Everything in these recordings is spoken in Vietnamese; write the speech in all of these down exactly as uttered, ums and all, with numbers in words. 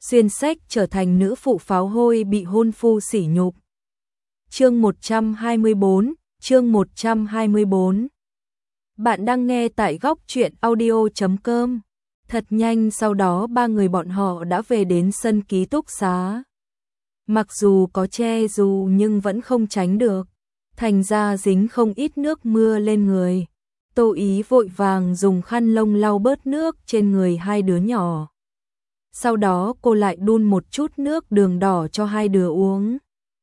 xuyên sách trở thành nữ phụ pháo hôi bị hôn phu sỉ nhục. Chương một trăm hai mươi bốn, chương một trăm hai mươi bốn. Bạn đang nghe tại góc truyện audio chấm com. Thật nhanh sau đó ba người bọn họ đã về đến sân ký túc xá. Mặc dù có che dù nhưng vẫn không tránh được, thành ra dính không ít nước mưa lên người. Tô Ý vội vàng dùng khăn lông lau bớt nước trên người hai đứa nhỏ. Sau đó cô lại đun một chút nước đường đỏ cho hai đứa uống.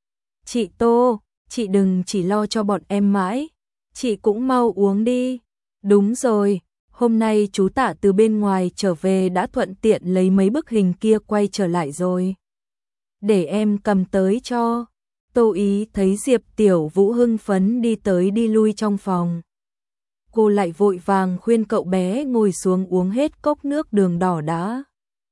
Chị Tô, chị đừng chỉ lo cho bọn em mãi, chị cũng mau uống đi. Đúng rồi, hôm nay chú Tạ từ bên ngoài trở về đã thuận tiện lấy mấy bức hình kia quay trở lại rồi. Để em cầm tới cho. Tô Ý thấy Diệp Tiểu Vũ hưng phấn đi tới đi lui trong phòng. Cô lại vội vàng khuyên cậu bé ngồi xuống uống hết cốc nước đường đỏ đã.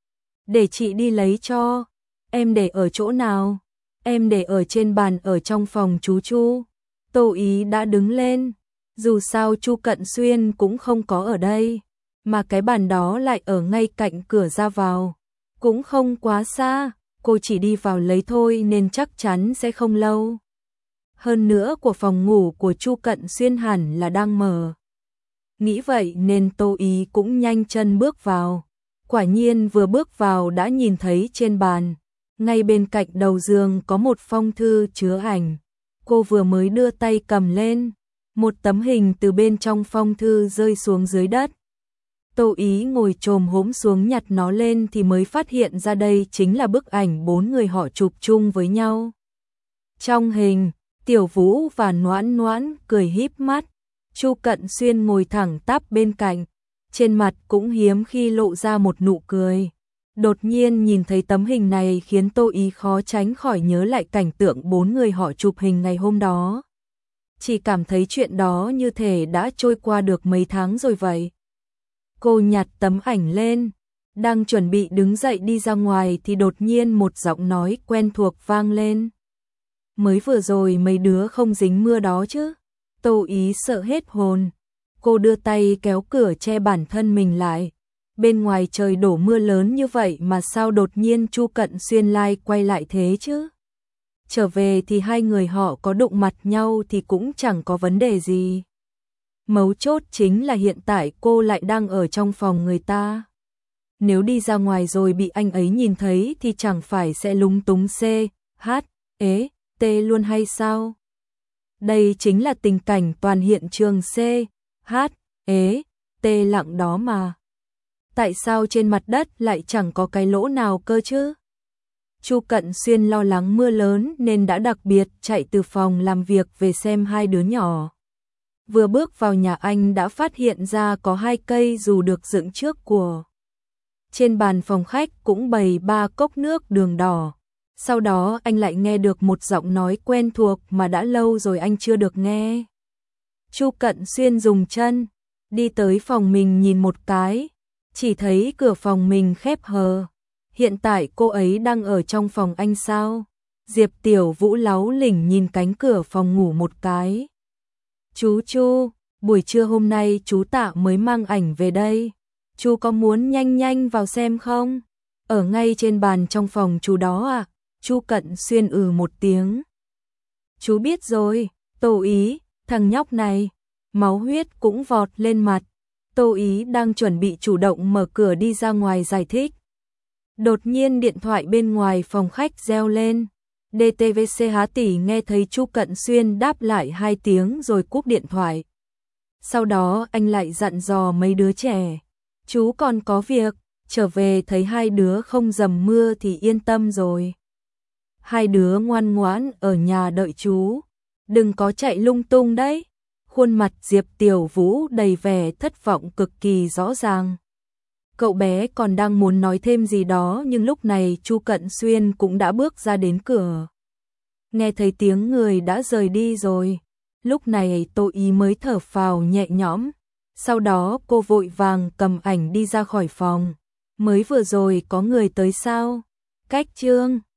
Để chị đi lấy cho. Em để ở chỗ nào? Em để ở trên bàn ở trong phòng chú Chu. Tô Ý đã đứng lên. Dù sao Chu Cận Xuyên cũng không có ở đây, mà cái bàn đó lại ở ngay cạnh cửa ra vào. Cũng không quá xa, cô chỉ đi vào lấy thôi nên chắc chắn sẽ không lâu. Hơn nữa của phòng ngủ của Chu Cận Xuyên hẳn là đang mở. Nghĩ vậy nên Tô Ý cũng nhanh chân bước vào. Quả nhiên vừa bước vào đã nhìn thấy trên bàn, ngay bên cạnh đầu giường có một phong thư chứa ảnh. Cô vừa mới đưa tay cầm lên, một tấm hình từ bên trong phong thư rơi xuống dưới đất. Tô Ý ngồi chồm hổm xuống nhặt nó lên thì mới phát hiện ra đây chính là bức ảnh bốn người họ chụp chung với nhau. Trong hình, Tiểu Vũ và Noãn Noãn cười híp mắt, Chu Cận Xuyên ngồi thẳng tắp bên cạnh, trên mặt cũng hiếm khi lộ ra một nụ cười. Đột nhiên nhìn thấy tấm hình này khiến Tô Ý khó tránh khỏi nhớ lại cảnh tượng bốn người họ chụp hình ngày hôm đó. Chỉ cảm thấy chuyện đó như thể đã trôi qua được mấy tháng rồi vậy. Cô nhặt tấm ảnh lên, đang chuẩn bị đứng dậy đi ra ngoài thì đột nhiên một giọng nói quen thuộc vang lên. Mới vừa rồi mấy đứa không dính mưa đó chứ? Tô Ý sợ hết hồn. Cô đưa tay kéo cửa che bản thân mình lại. Bên ngoài trời đổ mưa lớn như vậy mà sao đột nhiên Chu Cận Xuyên lai quay lại thế chứ? Trở về thì hai người họ có đụng mặt nhau thì cũng chẳng có vấn đề gì. Mấu chốt chính là hiện tại cô lại đang ở trong phòng người ta. Nếu đi ra ngoài rồi bị anh ấy nhìn thấy thì chẳng phải sẽ lúng túng C, H, ế, T luôn hay sao? Đây chính là tình cảnh toàn hiện trường C, H, ế, T lặng đó mà. Tại sao trên mặt đất lại chẳng có cái lỗ nào cơ chứ? Chu Cận Xuyên lo lắng mưa lớn nên đã đặc biệt chạy từ phòng làm việc về xem hai đứa nhỏ. Vừa bước vào nhà anh đã phát hiện ra có hai cây dù được dựng trước của. Trên bàn phòng khách cũng bày ba cốc nước đường đỏ. Sau đó anh lại nghe được một giọng nói quen thuộc mà đã lâu rồi anh chưa được nghe. Chu Cận Xuyên dùng chân đi tới phòng mình nhìn một cái, chỉ thấy cửa phòng mình khép hờ. Hiện tại cô ấy đang ở trong phòng anh sao? Diệp Tiểu Vũ láu lỉnh nhìn cánh cửa phòng ngủ một cái. Chú Chu, buổi trưa hôm nay chú Tạ mới mang ảnh về đây. Chú có muốn nhanh nhanh vào xem không? Ở ngay trên bàn trong phòng chú đó à? Chu Cận Xuyên ừ một tiếng. Chú biết rồi. Tô Ý, thằng nhóc này. Máu huyết cũng vọt lên mặt. Tô Ý đang chuẩn bị chủ động mở cửa đi ra ngoài giải thích. Đột nhiên điện thoại bên ngoài phòng khách reo lên. đê tê vê xê Há Tỷ nghe thấy Chu Cận Xuyên đáp lại hai tiếng rồi cúp điện thoại. Sau đó anh lại dặn dò mấy đứa trẻ. Chú còn có việc, trở về thấy hai đứa không dầm mưa thì yên tâm rồi. Hai đứa ngoan ngoãn ở nhà đợi chú. Đừng có chạy lung tung đấy. Khuôn mặt Diệp Tiểu Vũ đầy vẻ thất vọng cực kỳ rõ ràng. Cậu bé còn đang muốn nói thêm gì đó nhưng lúc này Chu Cận Xuyên cũng đã bước ra đến cửa. Nghe thấy tiếng người đã rời đi rồi. Lúc này Tô Ý mới thở phào nhẹ nhõm. Sau đó cô vội vàng cầm ảnh đi ra khỏi phòng. Mới vừa rồi có người tới sao? Cách Trương.